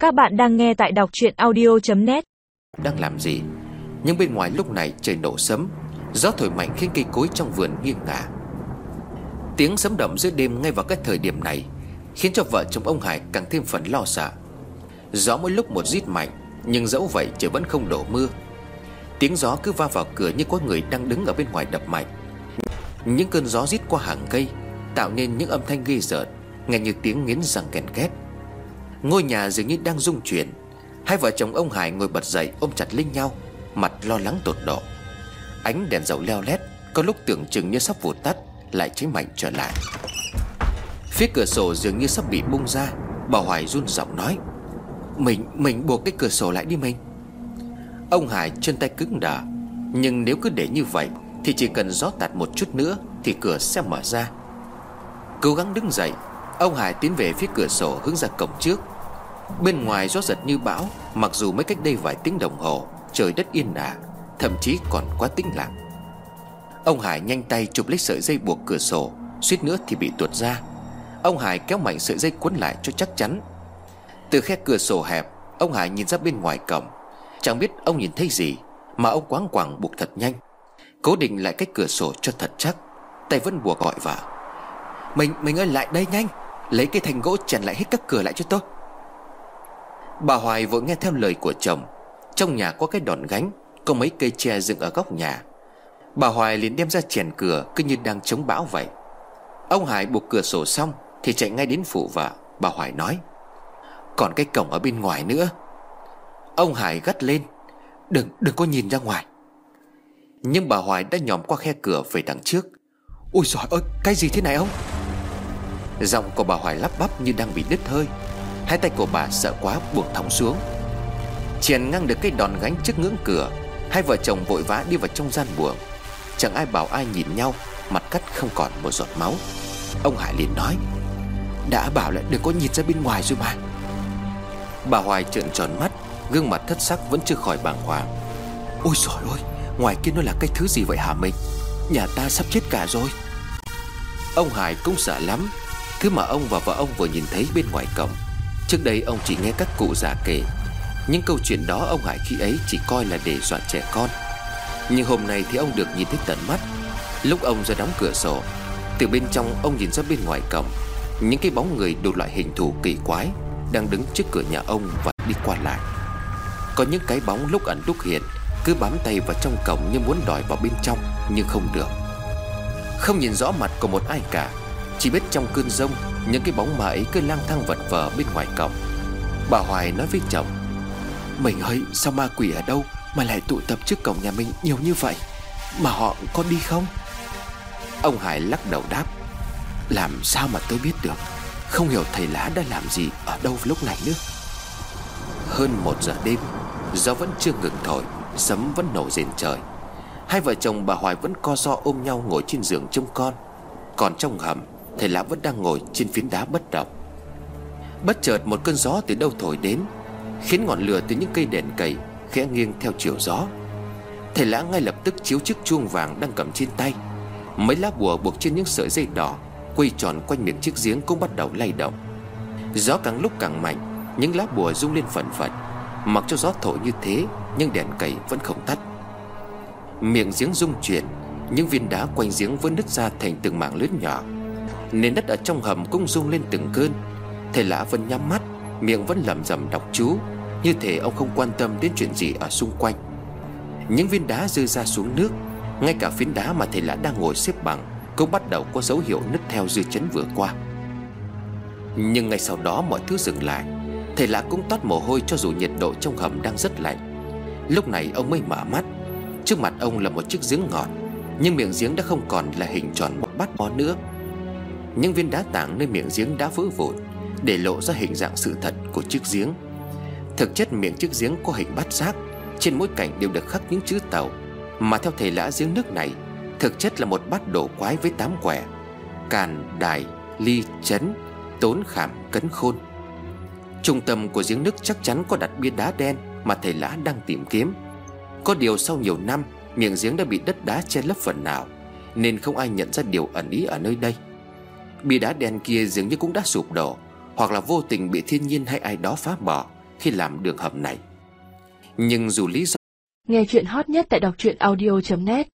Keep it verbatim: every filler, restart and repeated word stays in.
Các bạn đang nghe tại đọc truyện audio chấm net. Đang làm gì? Nhưng bên ngoài lúc này trời nổ sấm, gió thổi mạnh khiến cây cối trong vườn nghiêng ngả. Tiếng sấm động giữa đêm ngay vào cái thời điểm này khiến cho vợ chồng ông Hải càng thêm phần lo sợ. Gió mỗi lúc một rít mạnh, nhưng dẫu vậy trời vẫn không đổ mưa. Tiếng gió cứ va vào cửa như có người đang đứng ở bên ngoài đập mạnh. Những cơn gió rít qua hàng cây tạo nên những âm thanh ghê rợn, nghe như tiếng nghiến răng kèn két. Ngôi nhà dường như đang rung chuyển. Hai vợ chồng ông Hải ngồi bật dậy ôm chặt lấy nhau, mặt lo lắng tột độ. Ánh đèn dầu leo lét, có lúc tưởng chừng như sắp vụt tắt, lại cháy mạnh trở lại. Phía cửa sổ dường như sắp bị bung ra. Bà Hoài run giọng nói: Mình, mình buộc cái cửa sổ lại đi mình. Ông Hải chân tay cứng đờ. Nhưng nếu cứ để như vậy thì chỉ cần gió tạt một chút nữa thì cửa sẽ mở ra. Cố gắng đứng dậy, ông Hải tiến về phía cửa sổ hướng ra cổng trước. Bên ngoài gió giật như bão, mặc dù mới cách đây vài tiếng đồng hồ trời đất yên ả, thậm chí còn quá tĩnh lặng. Ông Hải nhanh tay chụp lấy sợi dây buộc cửa sổ, suýt nữa thì bị tuột ra. Ông Hải kéo mạnh sợi dây quấn lại cho chắc chắn. Từ khe cửa sổ hẹp, ông Hải nhìn ra bên ngoài cổng. Chẳng biết ông nhìn thấy gì mà ông quáng quàng buộc thật nhanh, cố định lại cái cửa sổ cho thật chắc. Tay vẫn buộc gọi vợ: Mình, mình ơi lại đây nhanh, lấy cái thanh gỗ chèn lại hết các cửa lại cho tôi. Bà Hoài vội nghe theo lời của chồng. Trong nhà có cái đòn gánh, có mấy cây tre dựng ở góc nhà. Bà Hoài liền đem ra chèn cửa, cứ như đang chống bão vậy. Ông Hải buộc cửa sổ xong thì chạy ngay đến phụ vợ. Bà Hoài nói: Còn cái cổng ở bên ngoài nữa. Ông Hải gắt lên: Đừng, đừng có nhìn ra ngoài. Nhưng bà Hoài đã nhòm qua khe cửa về đằng trước. Ôi giời ơi, cái gì thế này ông? Giọng của bà Hoài lắp bắp như đang bị đứt hơi. Hai tay của bà sợ quá buông thõng xuống. Chèn ngang được cái đòn gánh trước ngưỡng cửa, hai vợ chồng vội vã đi vào trong gian buồng. Chẳng ai bảo ai nhìn nhau, mặt cắt không còn một giọt máu. Ông Hải liền nói: Đã bảo lại đừng có nhìn ra bên ngoài rồi mà. Bà Hoài trợn tròn mắt, gương mặt thất sắc vẫn chưa khỏi bàng hoàng. Ôi trời ơi, ngoài kia nó là cái thứ gì vậy hả mình? Nhà ta sắp chết cả rồi. Ông Hải cũng sợ lắm. Thứ mà ông và vợ ông vừa nhìn thấy bên ngoài cổng, trước đây ông chỉ nghe các cụ già kể. Những câu chuyện đó ông Hải khi ấy chỉ coi là để dọa trẻ con. Nhưng hôm nay thì ông được nhìn thấy tận mắt. Lúc ông ra đóng cửa sổ, từ bên trong ông nhìn ra bên ngoài cổng, những cái bóng người đủ loại hình thù kỳ quái đang đứng trước cửa nhà ông và đi qua lại. Có những cái bóng lúc ẩn lúc hiện, cứ bám tay vào trong cổng như muốn đòi vào bên trong, nhưng không được. Không nhìn rõ mặt của một ai cả, chỉ biết trong cơn giông những cái bóng ma ấy cứ lang thang vật vờ bên ngoài cổng. Bà Hoài nói với chồng: Mình ơi, sao ma quỷ ở đâu mà lại tụ tập trước cổng nhà mình nhiều như vậy? Mà họ có đi không? Ông Hải lắc đầu đáp: Làm sao mà tôi biết được. Không hiểu thầy lá đã làm gì ở đâu lúc này nữa. Hơn một giờ đêm, gió vẫn chưa ngừng thổi, sấm vẫn nổ rền trời. Hai vợ chồng bà Hoài vẫn co ro ôm nhau ngồi trên giường trông con. Còn trong hầm, thầy lá vẫn đang ngồi trên phiến đá bất động. Bất chợt một cơn gió từ đâu thổi đến, khiến ngọn lửa từ những cây đèn cầy khẽ nghiêng theo chiều gió. Thầy lá ngay lập tức chiếu chiếc chuông vàng đang cầm trên tay. Mấy lá bùa buộc trên những sợi dây đỏ quay tròn quanh miệng chiếc giếng cũng bắt đầu lay động. Gió càng lúc càng mạnh, những lá bùa rung lên phần phật. Mặc cho gió thổi như thế, nhưng đèn cầy vẫn không tắt. Miệng giếng rung chuyển, những viên đá quanh giếng vẫn nứt ra thành từng mảng lớn nhỏ. Nền đất ở trong hầm cũng rung lên từng cơn. Thầy Lã vẫn nhắm mắt, miệng vẫn lẩm rẩm đọc chú, như thể ông không quan tâm đến chuyện gì ở xung quanh. Những viên đá rơi ra xuống nước. Ngay cả phiến đá mà thầy Lã đang ngồi xếp bằng cũng bắt đầu có dấu hiệu nứt theo dư chấn vừa qua. Nhưng ngay sau đó mọi thứ dừng lại. Thầy Lã cũng toát mồ hôi cho dù nhiệt độ trong hầm đang rất lạnh. Lúc này ông mới mở mắt. Trước mặt ông là một chiếc giếng ngọt, nhưng miệng giếng đã không còn là hình tròn một bát bó nữa. Những viên đá tảng nơi miệng giếng đã vỡ vụn, để lộ ra hình dạng sự thật của chiếc giếng. Thực chất miệng chiếc giếng có hình bát giác, trên mỗi cạnh đều được khắc những chữ Tàu, mà theo thầy Lã giếng nước này thực chất là một bát đồ quái với tám quẻ: càn, đài, ly, chấn, tốn, khảm, cấn, khôn. Trung tâm của giếng nước chắc chắn có đặt bia đá đen mà thầy Lã đang tìm kiếm. Có điều sau nhiều năm, miệng giếng đã bị đất đá che lấp phần nào, nên không ai nhận ra điều ẩn ý ở nơi đây. Bia đá đen kia dường như cũng đã sụp đổ, hoặc là vô tình bị thiên nhiên hay ai đó phá bỏ, khi làm đường hầm này. Nhưng dù lý do Nghe chuyện hot nhất tại đọc truyện audio chấm net